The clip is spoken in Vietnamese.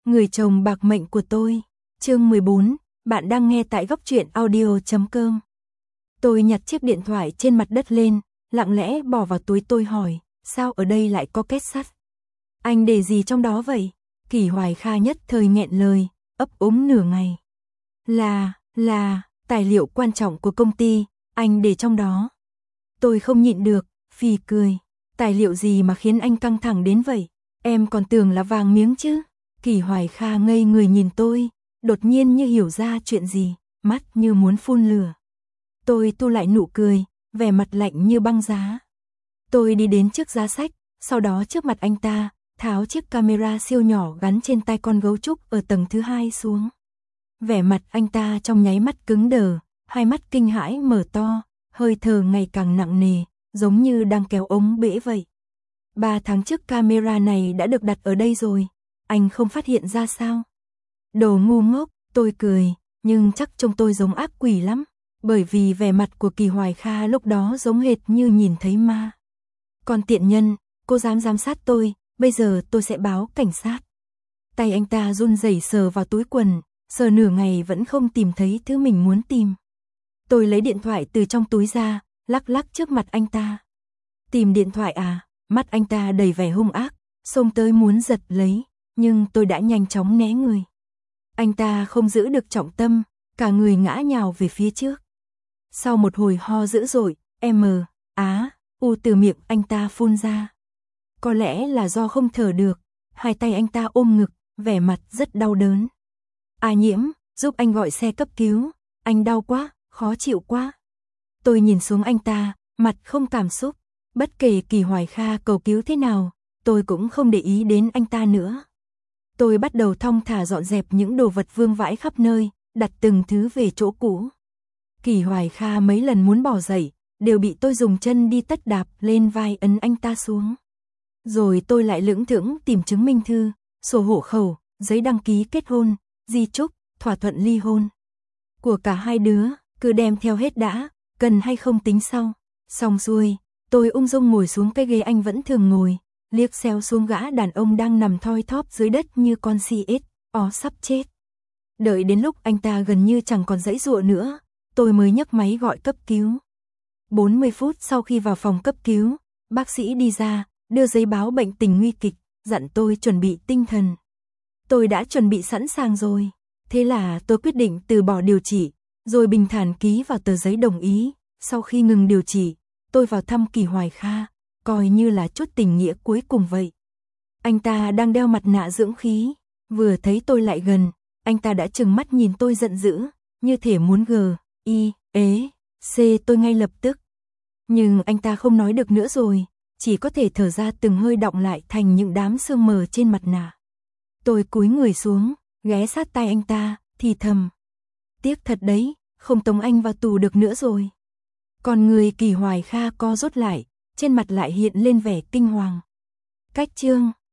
Người chồng bạc mệnh của tôi. Chương 14, bạn đang nghe tại góc truyện audio.com. Tôi nhặt chiếc điện thoại trên mặt đất lên, lặng lẽ bỏ vào túi. Tôi hỏi, sao ở đây lại có két sắt? Anh để gì trong đó vậy? Kỷ Hoài Kha nhất thời nghẹn lời, ấp úng nửa ngày. Là, tài liệu quan trọng của công ty, anh để trong đó. Tôi không nhịn được, phì cười. Tài liệu gì mà khiến anh căng thẳng đến vậy? Em còn tưởng là vàng miếng chứ. Kỷ Hoài Kha ngây người nhìn tôi, đột nhiên như hiểu ra chuyện gì, mắt như muốn phun lửa. Tôi thu lại nụ cười, vẻ mặt lạnh như băng giá. Tôi đi đến trước giá sách, sau đó trước mặt anh ta, tháo chiếc camera siêu nhỏ gắn trên tay con gấu trúc ở tầng thứ 2 xuống. Vẻ mặt anh ta trong nháy mắt cứng đờ, hai mắt kinh hãi mở to, hơi thở ngày càng nặng nề, giống như đang kéo ống bể vậy. 3 tháng trước camera này đã được đặt ở đây rồi, anh không phát hiện ra sao? Đồ ngu ngốc, tôi cười, nhưng chắc trông tôi giống ác quỷ lắm, bởi vì vẻ mặt của Kỷ Hoài Kha lúc đó giống hệt như nhìn thấy ma. Còn tiện nhân, cô dám giám sát tôi, bây giờ tôi sẽ báo cảnh sát. Tay anh ta run rẩy sờ vào túi quần, sờ nửa ngày vẫn không tìm thấy thứ mình muốn tìm. Tôi lấy điện thoại từ trong túi ra, lắc lắc trước mặt anh ta. Tìm điện thoại à? Mắt anh ta đầy vẻ hung ác, xông tới muốn giật lấy, nhưng tôi đã nhanh chóng né người. Anh ta không giữ được trọng tâm, cả người ngã nhào về phía trước. Sau một hồi ho dữ dội, u từ miệng anh ta phun ra. Có lẽ là do không thở được, hai tay anh ta ôm ngực, vẻ mặt rất đau đớn. A Nhiễm, giúp anh gọi xe cấp cứu, anh đau quá, khó chịu quá. Tôi nhìn xuống anh ta, mặt không cảm xúc, bất kể Kỷ Hoài Kha cầu cứu thế nào, tôi cũng không để ý đến anh ta nữa. Tôi bắt đầu thong thả dọn dẹp những đồ vật vương vãi khắp nơi, đặt từng thứ về chỗ cũ. Kỷ Hoài Kha mấy lần muốn bỏ dậy, đều bị tôi dùng chân đi tất đạp lên vai ấn anh ta xuống. Rồi tôi lại lững thững tìm chứng minh thư, sổ hộ khẩu, giấy đăng ký kết hôn, di chúc, thỏa thuận ly hôn. Của cả hai đứa, cứ đem theo hết đã, cần hay không tính sau. Xong xuôi, tôi ung dung ngồi xuống cái ghế anh vẫn thường ngồi, liếc xéo xuống gã đàn ông đang nằm thoi thóp dưới đất như con si ếch, sắp chết. Đợi đến lúc anh ta gần như chẳng còn giãy giụa nữa, tôi mới nhấc máy gọi cấp cứu. 40 phút sau khi vào phòng cấp cứu, bác sĩ đi ra, đưa giấy báo bệnh tình nguy kịch, dặn tôi chuẩn bị tinh thần. Tôi đã chuẩn bị sẵn sàng rồi, thế là tôi quyết định từ bỏ điều trị, rồi bình thản ký vào tờ giấy đồng ý. Sau khi ngừng điều trị, tôi vào thăm Kỷ Hoài Kha, coi như là chút tình nghĩa cuối cùng vậy. Anh ta đang đeo mặt nạ dưỡng khí, vừa thấy tôi lại gần, anh ta đã trừng mắt nhìn tôi giận dữ, như thể muốn tôi ngay lập tức. Nhưng anh ta không nói được nữa rồi, chỉ có thể thở ra từng hơi đọng lại thành những đám sương mờ trên mặt nạ. Tôi cúi người xuống, ghé sát tai anh ta, thì thầm. Tiếc thật đấy, không tống anh vào tù được nữa rồi. Còn người Kỷ Hoài Kha co rút lại, trên mặt lại hiện lên vẻ kinh hoàng. Cách chương